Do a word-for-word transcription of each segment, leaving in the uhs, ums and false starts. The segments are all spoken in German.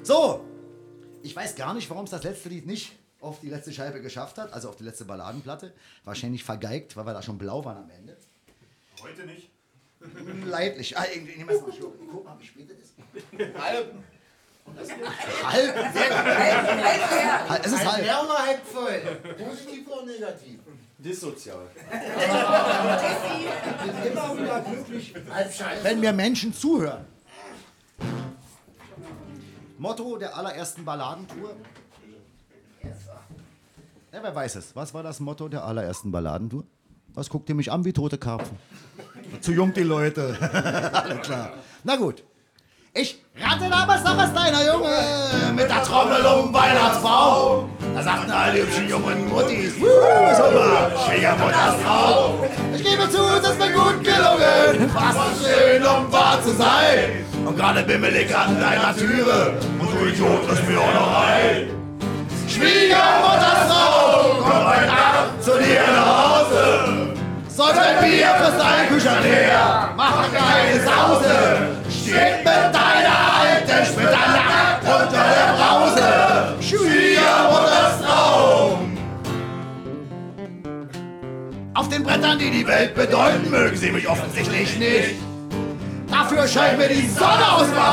So, ich weiß gar nicht, warum es das letzte Lied nicht auf die letzte Scheibe geschafft hat, also auf die letzte Balladenplatte. Wahrscheinlich vergeigt, weil wir da schon blau waren am Ende. Heute nicht. Leidlich. Ah, irgendwie, nehmen wir mal Schluck. Guck mal, wie spät es ist. Halb. Halb? Sehr gut. Halb, es ist halb. Leer oder halb voll? Positiv oder negativ? Dissozial. Immer wieder glücklich. Halb scheiße. Wenn mir Menschen zuhören. Motto der allerersten Balladentour. Ja, wer weiß es. Was war das Motto der allerersten Balladentour? Was guckt ihr mich an wie tote Karpfen? Zu jung die Leute. Alles klar. Na gut. Ich rannte damals noch als kleiner Junge mit der Trommel um Weihnachtsbaum. Da sagten all die hübschen jungen Muttis, wuh, super, Schwiegermutters Frau. Ich gebe zu, es ist mir gut gelungen, fast so schön, um wahr zu sein. Und gerade bimmel ich an deiner Türe und du Idiot, lass mir auch noch rein. Schwiegermutters Frau, komm heute Abend zu dir nach Hause. Säuft ein Bier, frisst ein Küchlein leer, mach eine kleine Sause. Steht mit deiner alten Splitternacht unter der Brause. Schwiegermutters Traum. Auf den Brettern, die die Welt bedeuten, mögen sie mich offensichtlich nicht. Dafür scheint mir die Sonne aus dem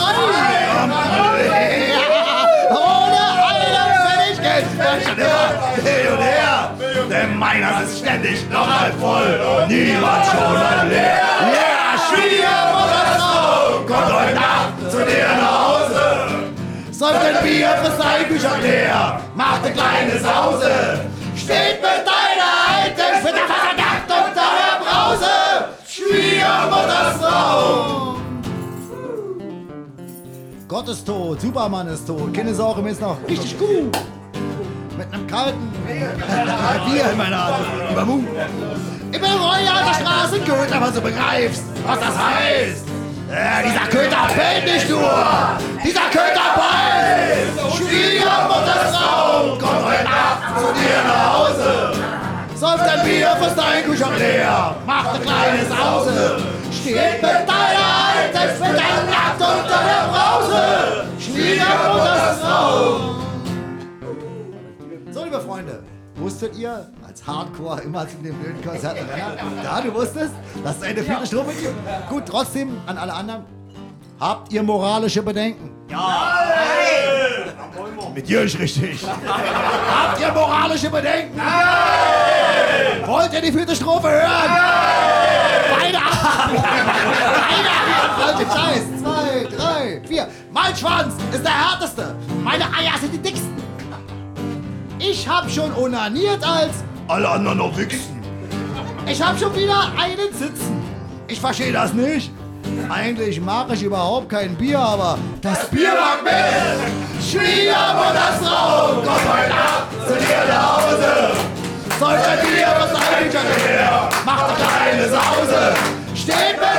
ohne einen Pfennig Geld werde ich schon immer Millionär. Denn meiner ist ständig noch halb voll, niemand schon halb leer. Yeah, Schwiegermutters Traum, kommt heute Nacht zu dir nach Hause. Säuft ein Bier, frisst ein Küchlein leer, macht eine kleine Sause. Steht mit deiner alten Splitter verdammt unter der Brause. Schwiegermutters Traum. Gott ist tot, Superman ist tot, keine Sorge, mir ist noch richtig gut. Mit einem kalten Bier in meiner Hand, über Mut. Ich bin Royal der Straßenköter, was du begreifst, was das heißt. Äh, dieser Köter bellt nicht nur, dieser Köter beißt. Schwiegermutters Traum, kommt heute Nacht zu dir nach Hause. Säuft ein Bier, frisst ein Küchlein leer, macht eine kleine Sause. Steht mit deiner alten Splitter nackt unter der Brause. Schwiegermutters Traum. So, liebe Freunde, wusstet ihr, als Hardcore immer zu den blöden Konzerten Renner, ja, du wusstest, dass es eine vierte Strophe gibt? Gut, trotzdem an alle anderen, habt ihr moralische Bedenken? Ja! Nein. Mit Jürgen richtig. Habt ihr moralische Bedenken? Nein. Wollt ihr die vierte Strophe hören? Nein. Beide Arme! Beide Arme! Falsche Scheiß! Zwei, drei, vier. Mein Schwanz ist der härteste. Meine Eier sind die dicksten. Ich hab schon onaniert als alle anderen noch wichsen. Ich hab schon wieder einen sitzen. Ich verstehe das nicht. Eigentlich mag ich überhaupt kein Bier, aber das Bier mag mich. Schwiegermutters Traum, kommt heute Nacht zu dir nach Hause. Säuft ein Bier, was ein Küchlein leer, macht eine kleine Sause. Steht mit